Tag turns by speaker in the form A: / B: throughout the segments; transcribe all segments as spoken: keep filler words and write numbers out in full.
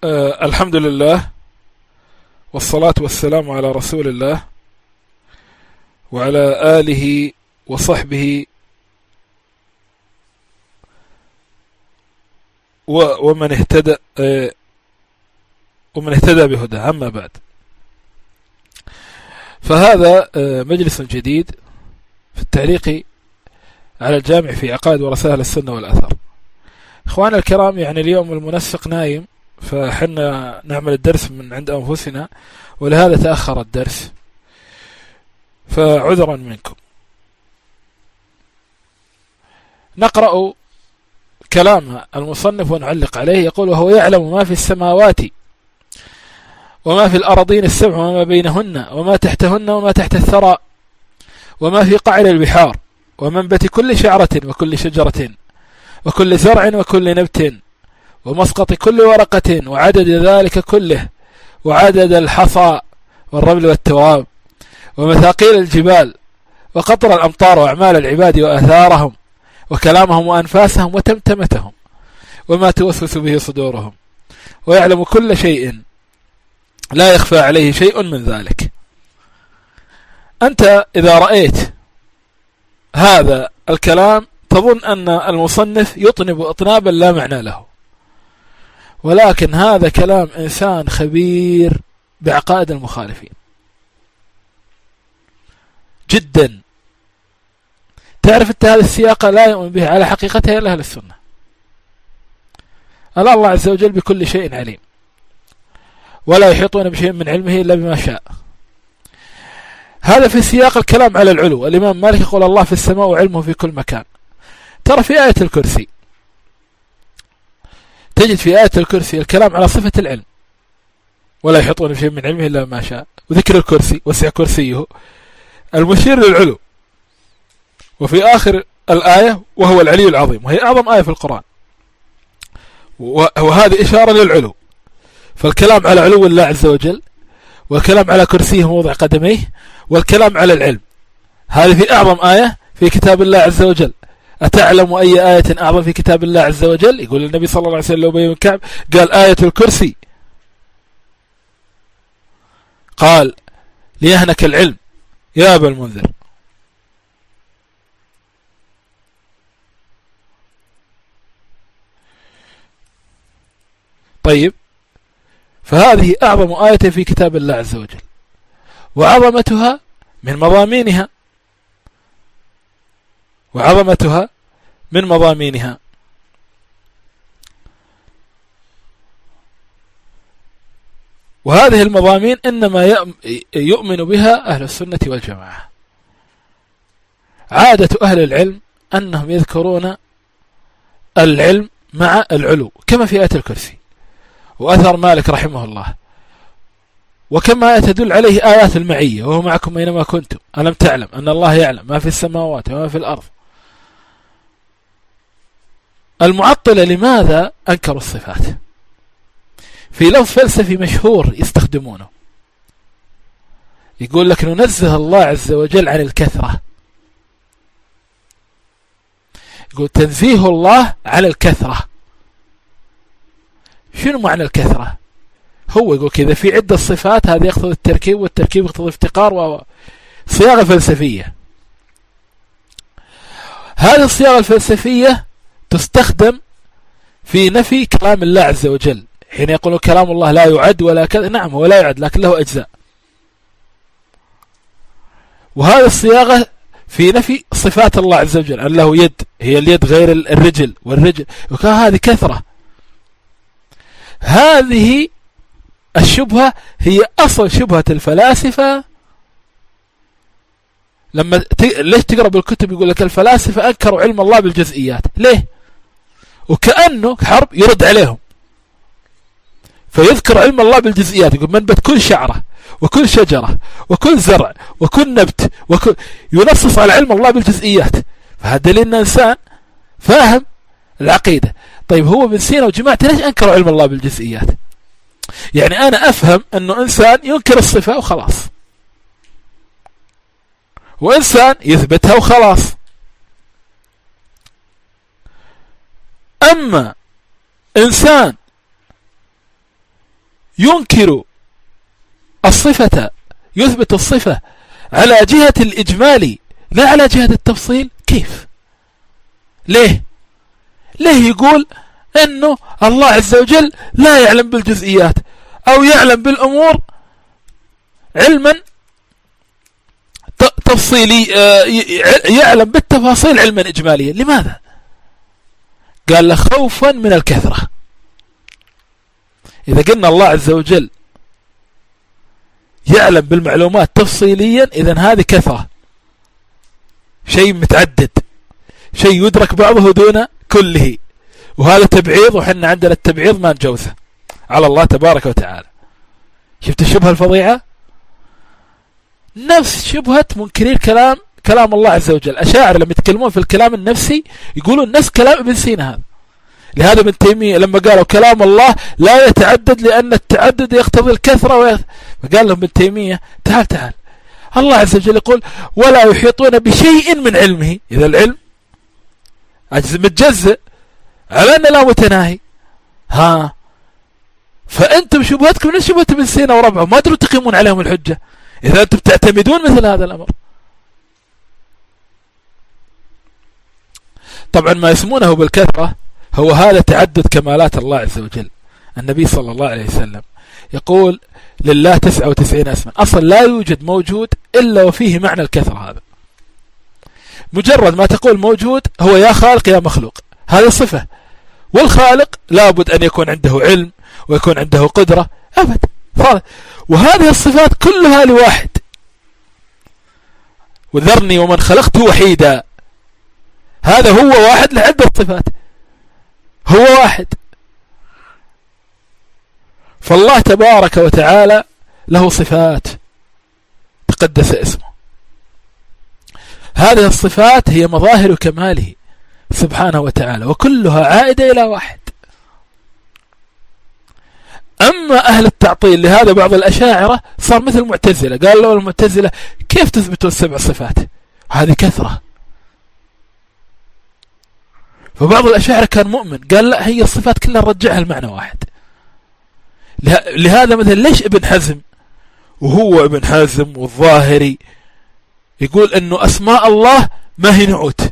A: آه الحمد لله والصلاة والسلام على رسول الله وعلى آله وصحبه ومن اهتدى آه ومن اهتدى بهداه. أما بعد، فهذا آه مجلس جديد في التعليق على الجامع في عقائد ورثة أهل السنة والأثر. إخوانا الكرام، يعني اليوم المنسق نايم، فحنا نعمل الدرس من عند أنفسنا، ولهذا تأخر الدرس، فعذرا منكم. نقرأ كلام المصنف ونعلق عليه. يقول: وهو يعلم ما في السماوات وما في الأراضين السبع وما بينهن وما تحتهن وما تحت الثرى وما في قعر البحار ومنبت كل شعرة وكل شجرة وكل زرع وكل نبت ومسقط كل ورقة، وعدد ذلك كله، وعدد الحصى والرمل والتراب ومثاقيل الجبال وقطر الأمطار وأعمال العباد وآثارهم وكلامهم وأنفاسهم وتمتمتهم وما توسوس به صدورهم، ويعلم كل شيء لا يخفى عليه شيء من ذلك. أنت إذا رأيت هذا الكلام تظن أن المصنف يطنب إطنابا لا معنى له، ولكن هذا كلام إنسان خبير بعقائد المخالفين جدا. تعرف أنت هذا السياق لا يؤمن به على حقيقتها إلا أهل السنة. ألا الله عز وجل بكل شيء عليم، ولا يحيطون بشيء من علمه إلا بما شاء. هذا في سياق الكلام على العلو. الإمام مالك يقول: الله في السماء وعلمه في كل مكان. ترى في آية الكرسي تجد في آية الكرسي الكلام على صفة العلم، ولا يحيطون بشيء من علمه إلا ما شاء، وذكر الكرسي وسع كرسيه المشير للعلو. وفي آخر الآية: وهو العلي العظيم، وهي أعظم آية في القرآن، وهذه إشارة للعلو. فالكلام على علو الله عز وجل، والكلام على كرسيه موضع قدميه، والكلام على العلم، هذه في أعظم آية في كتاب الله عز وجل. أتعلم أي آية أعظم في كتاب الله عز وجل؟ يقول النبي صلى الله عليه وسلم لأبي بن كعب، قال: آية الكرسي. قال: ليهنك العلم يا أبا المنذر. طيب، فهذه أعظم آية في كتاب الله عز وجل، وعظمتها من مضامينها وعظمتها من مضامينها. وهذه المضامين إنما يؤمن بها أهل السنة والجماعة. عادة أهل العلم أنهم يذكرون العلم مع العلو، كما في آية الكرسي وأثر مالك رحمه الله، وكما تدل عليه آيات المعية: وهو معكم أينما كنتم، ألم تعلم أن الله يعلم ما في السماوات وما في الأرض. المعطلة لماذا أنكروا الصفات؟ في لفظ فلسفي مشهور يستخدمونه، يقول لك: ننزه الله عز وجل عن الكثرة. يقول: تنزيه الله عن الكثرة. شنو معنى الكثرة؟ هو يقول كذا: في عدة صفات، هذا يقتضي التركيب، والتركيب يقتضي الافتقار، وصياغة فلسفية. هذه الصياغة الفلسفية تستخدم في نفي كلام الله عز وجل، حين يقولون كلام الله لا يعد ولا كذا. نعم، هو لا يعد، لكن له أجزاء. وهذه الصياغة في نفي صفات الله عز وجل، أن له يد، هي اليد غير الرجل، والرجل، وكان هذه كثرة. هذه الشبهة هي أصل شبهة الفلاسفة. لما ت... ليش تقرأ بالكتب يقول لك الفلاسفة أنكروا علم الله بالجزئيات؟ ليه؟ وكأنه حرب يرد عليهم، فيذكر علم الله بالجزئيات، يقول: منبت كل شعرة وكل شجرة وكل زرع وكل نبت وكل، ينصص على علم الله بالجزئيات. فهذا دليل أن إنسان فاهم العقيدة. طيب، هو ابن سينا وجماعته ليش أنكروا علم الله بالجزئيات؟ يعني أنا أفهم أنه إنسان ينكر الصفة وخلاص، وإنسان يثبتها وخلاص. أما إنسان ينكر الصفة، يثبت الصفة على جهة الإجمال لا على جهة التفصيل؟ كيف؟ ليه؟ ليه يقول أنه الله عز وجل لا يعلم بالجزئيات أو يعلم بالأمور علما تفصيلي، يعلم بالتفاصيل علما إجماليا؟ لماذا؟ قال له خوفا من الكثرة. إذا قلنا الله عز وجل يعلم بالمعلومات تفصيليا، إذن هذه كثرة، شيء متعدد، شيء يدرك بعضه دون كله، وهذا تبعيض، وحنا عندنا التبعيض ما نجوزه على الله تبارك وتعالى. شفت الشبهة الفظيعة؟ نفس شبهة منكرين كلام كلام الله عز وجل. أشاعر لما يتكلمون في الكلام النفسي يقولون نفس كلام ابن سينا هذا. لهذا ابن تيمية لما قالوا كلام الله لا يتعدد لأن التعدد يقتضي الكثرة ويقتضي، فقال لهم ابن تيمية تعال تعال، الله عز وجل يقول ولا يحيطون بشيء من علمه، إذا العلم عجز متجزئ على أنه لا متناهي. ها فأنتم شبهتكم من شبهة ابن سينا وربعه، ما أدروا تقيمون عليهم الحجة إذا أنتم تعتمدون مثل هذا الأمر. طبعا ما يسمونه بالكثرة هو هذا تعدد كمالات الله عز وجل. النبي صلى الله عليه وسلم يقول لله تسعة وتسعين اسما، أصلا لا يوجد موجود إلا وفيه معنى الكثرة. هذا مجرد ما تقول موجود هو يا خالق يا مخلوق، هذه صفة، والخالق لابد أن يكون عنده علم ويكون عنده قدرة أبد، وهذه الصفات كلها لواحد. وذرني ومن خلقت وحيدا، هذا هو واحد لعدة صفات، هو واحد. فالله تبارك وتعالى له صفات تقدس اسمه، هذه الصفات هي مظاهر كماله سبحانه وتعالى، وكلها عائدة إلى واحد. أما أهل التعطيل لهذا بعض الأشاعرة صار مثل المعتزلة، قال له المعتزلة كيف تثبتوا السبع صفات؟ هذه كثرة. فبعض الأشاعرة كان مؤمن قال لا، هي الصفات كلها نرجعها المعنى واحد. لهذا مثلا ليش ابن حزم وهو ابن حزم والظاهري يقول أنه أسماء الله ما هي نعوت،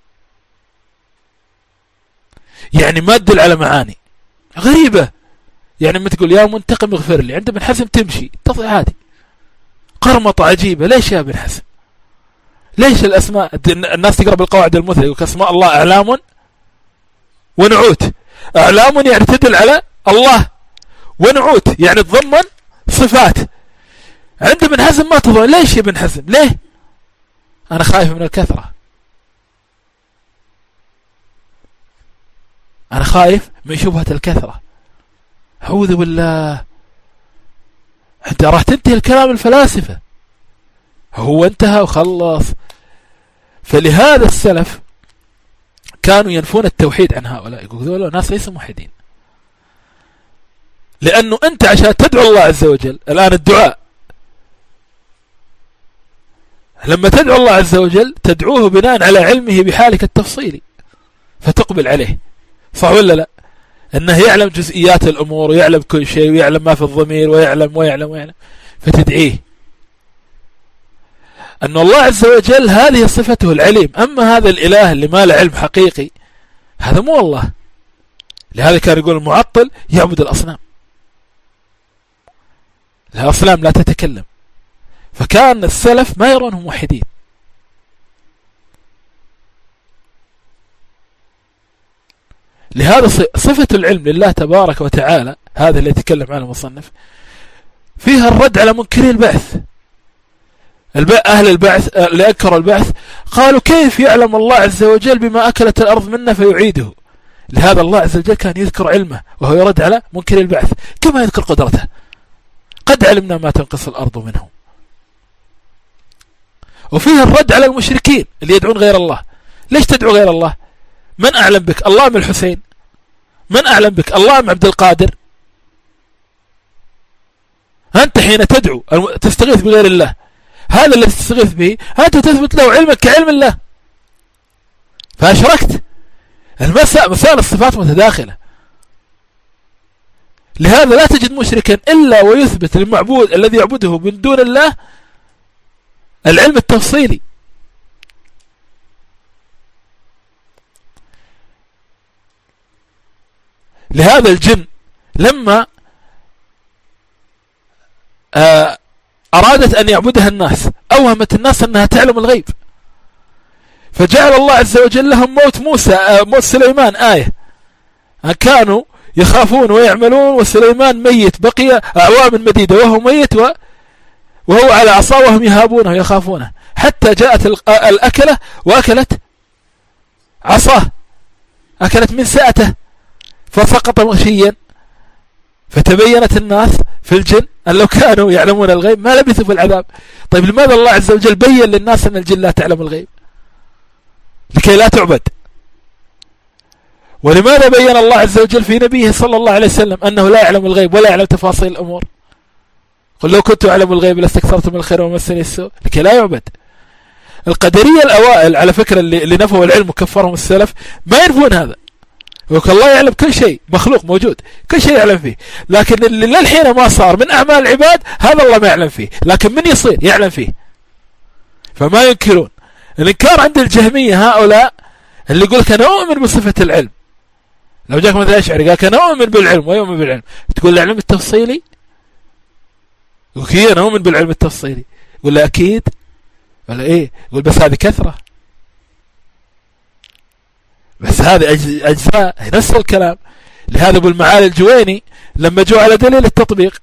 A: يعني ما تدل على معاني غريبة، يعني ما تقول يا منتقم اغفر لي، عند ابن حزم تمشي تطلع عادي، قرمطة عجيبة. ليش يا ابن حزم؟ ليش الأسماء الناس تقرأ بالقواعد المثلى يقول أسماء الله أعلام ونعوت؟ أعلام يعني تدل على الله، ونعوت يعني تضمن صفات. عند ابن حزم ما تضمن. ليش يا ابن حزم؟ ليه؟ أنا خايف من الكثرة، أنا خايف من شبهة الكثرة. أعوذ بالله، أنت راح تنتهي الكلام الفلاسفة، هو انتهى وخلص. فلهذا السلف كانوا ينفون التوحيد عن هؤلاء، يقولون ناس ليسوا موحدين، لأنه أنت عشان تدعو الله عز وجل الآن الدعاء، لما تدعو الله عز وجل تدعوه بناء على علمه بحالك التفصيلي فتقبل عليه، صح ولا لا؟ أنه يعلم جزئيات الأمور ويعلم كل شيء ويعلم ما في الضمير ويعلم ويعلم ويعلم فتدعيه. أن الله عز وجل هذه صفته العليم. أما هذا الإله اللي ما له علم حقيقي هذا مو الله. لهذا كان يقول المعطل يعبد الأصنام، الأصنام لا تتكلم. فكان السلف ما يرونهم موحدين. لهذا صفة العلم لله تبارك وتعالى هذا اللي يتكلم عنه المصنف فيها الرد على منكري البعث. أهل البعث اللي أنكروا البعث قالوا كيف يعلم الله عز وجل بما أكلت الأرض منا فيعيده؟ لهذا الله عز وجل كان يذكر علمه وهو يرد على منكري البعث كما يذكر قدرته. قد علمنا ما تنقص الأرض منهم. وفيها الرد على المشركين اللي يدعون غير الله. ليش تدعو غير الله؟ من أعلم بك؟ الله أم الحسين؟ من أعلم بك؟ الله أم عبد القادر؟ أنت حين تدعو تستغيث بغير الله، هذا الذي تستغيث به أنت تثبت له علمك كعلم الله، فأشركت. المسألة مسائل الصفات متداخلة. لهذا لا تجد مشركا إلا ويثبت للمعبود الذي يعبده من دون الله العلم التفصيلي. لهذا الجن لما أرادت أن يعبدها الناس أوهمت الناس أنها تعلم الغيب، فجعل الله عز وجل لهم موت موسى موت سليمان آية، كانوا يخافون ويعملون وسليمان ميت بقي أعوام مديدة وهو ميت وهو على عصا وهم يهابونه ويخافونه، حتى جاءت الأكلة وأكلت عصاه، أكلت من سأته فسقط مغشيا. فتبينت الناس في الجن أن لو كانوا يعلمون الغيب ما لبثوا في العذاب. طيب لماذا الله عز وجل بين للناس أن الجن لا تعلم الغيب؟ لكي لا تعبد. ولماذا بين الله عز وجل في نبيه صلى الله عليه وسلم أنه لا يعلم الغيب ولا يعلم تفاصيل الأمور؟ قل لو كنت أعلم الغيب لاستكثرت من الخير ومسني السوء، لكي لا يعبد. القدرية الأوائل على فكرة اللي نفوا العلم وكفرهم السلف ما ينفون هذا، وك الله يعلم كل شيء مخلوق موجود كل شيء يعلم فيه، لكن اللي للحين ما صار من أعمال العباد هذا الله ما يعلم فيه، لكن من يصير يعلم فيه. فما ينكرون. الإنكار عند الجهمية هؤلاء اللي يقول لك أنا أؤمن بصفة العلم، لو جاك مثلا أشعري قال أنا أؤمن بالعلم ويؤمن بالعلم، تقول له العلم التفصيلي؟ يقول أنا أؤمن بالعلم التفصيلي، يقول له أكيد ولا إيه؟ يقول بس هذه كثرة، بس هذه أجزاء نفس الكلام. لهذا أبو المعالي الجويني لما جو على دليل التطبيق،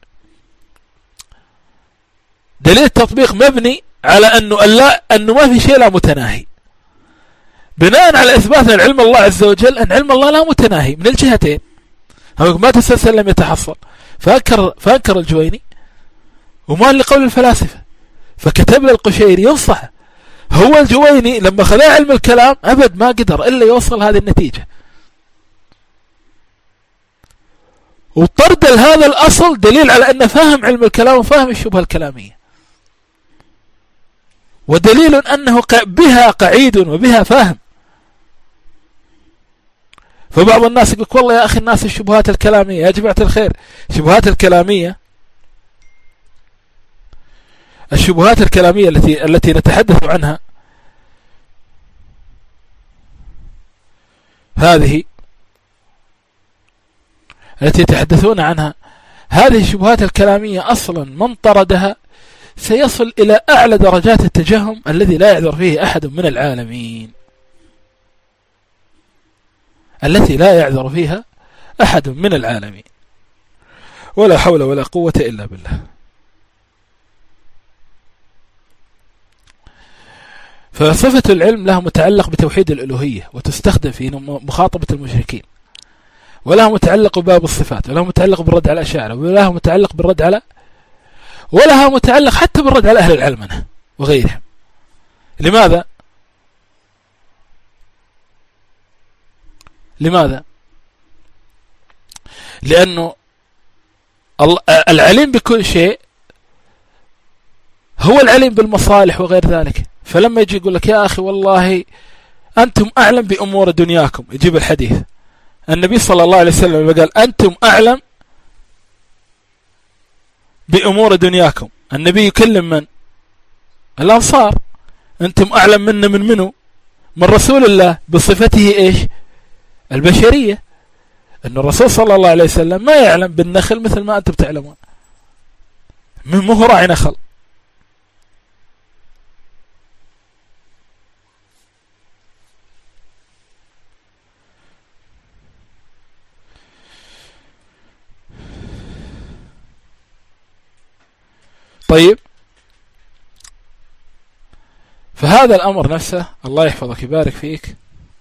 A: دليل التطبيق مبني على أنه لا أنه ما في شيء لا متناهي، بناء على إثبات العلم الله عز وجل أن علم الله لا متناهي من الجهتين، ما تسلسل لم يتحصل. فأنكر فأنكر الجويني وما لقول الفلاسفة، فكتب له القشيري ينصح. هو الجويني لما خلاه علم الكلام أبد ما قدر إلا يوصل هذه النتيجة. وطرد هذا الأصل دليل على أن فهم علم الكلام وفهم الشبهة الكلامية، ودليل أنه بها قعيد وبها فهم. فبعض الناس يقول والله يا أخي الناس الشبهات الكلامية، يا جماعة الخير الشبهات الكلامية الشبهات الكلامية التي التي نتحدث عنها هذه التي يتحدثون عنها هذه الشبهات الكلامية أصلا من طردها سيصل إلى أعلى درجات التجهم الذي لا يعذر فيه أحد من العالمين، التي لا يعذر فيها أحد من العالمين. ولا حول ولا قوة إلا بالله. فصفة العلم لها متعلق بتوحيد الألوهية وتستخدم في مخاطبة المشركين، ولها متعلق بباب الصفات، ولها متعلق بالرد على الأشاعرة، ولها متعلق بالرد على ولها متعلق حتى بالرد على أهل العلمنة وغيرهم. لماذا؟ لماذا؟ لأنه العليم بكل شيء هو العليم بالمصالح وغير ذلك. فلما يجي يقول لك يا أخي والله أنتم أعلم بأمور دنياكم، يجيب الحديث النبي صلى الله عليه وسلم قال أنتم أعلم بأمور دنياكم. النبي يكلم من؟ الأنصار. أنتم أعلم منا من منه؟ من رسول الله بصفته إيش؟ البشرية. أن الرسول صلى الله عليه وسلم ما يعلم بالنخل مثل ما أنتم تعلمون، من مه راعي نخل. طيب، فهذا الأمر نفسه الله يحفظك يبارك فيك.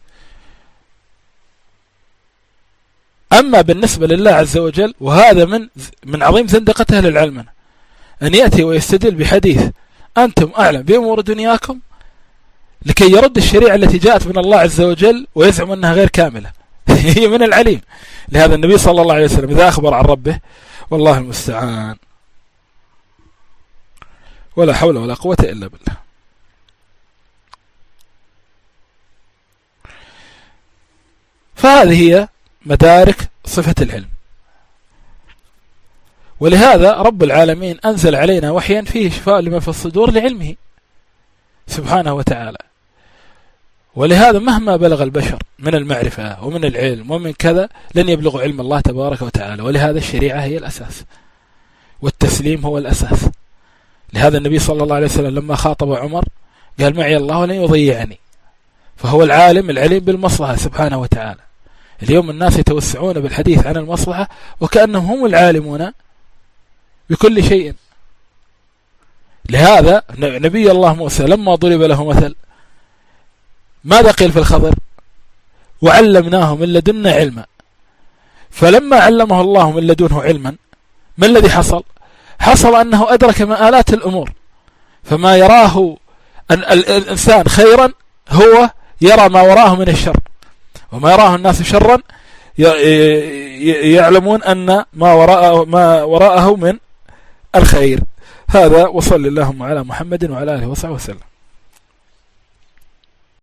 A: أما بالنسبة لله عز وجل، وهذا من من عظيم زندقته للعلم أن يأتي ويستدل بحديث أنتم أعلم بأمور دنياكم لكي يرد الشريعة التي جاءت من الله عز وجل ويزعم أنها غير كاملة. هي من العليم. لهذا النبي صلى الله عليه وسلم إذا أخبر عن ربه والله المستعان ولا حول ولا قوة إلا بالله. فهذه هي مدارك صفة العلم. ولهذا رب العالمين أنزل علينا وحيا فيه شفاء لما في الصدور لعلمه سبحانه وتعالى. ولهذا مهما بلغ البشر من المعرفة ومن العلم ومن كذا لن يبلغوا علم الله تبارك وتعالى. ولهذا الشريعة هي الأساس والتسليم هو الأساس. لهذا النبي صلى الله عليه وسلم لما خاطب عمر قال معي الله ولن يضيعني، فهو العالم العليم بالمصلحة سبحانه وتعالى. اليوم الناس يتوسعون بالحديث عن المصلحة وكأنهم هم العالمون بكل شيء. لهذا نبي الله موسى لما ضرب له مثل ماذا قيل في الخضر؟ وعلمناه من لدنا علما. فلما علمه الله من لدنه علما ما الذي حصل؟ حصل أنه أدرك مآلات الأمور، فما يراه الإنسان خيرا هو يرى ما وراه من الشر، وما يراه الناس شرا يعلمون أن ما وراءه, ما وراءه من الخير. هذا وصل اللهم على محمد وعلى آله وصحبه وسلم.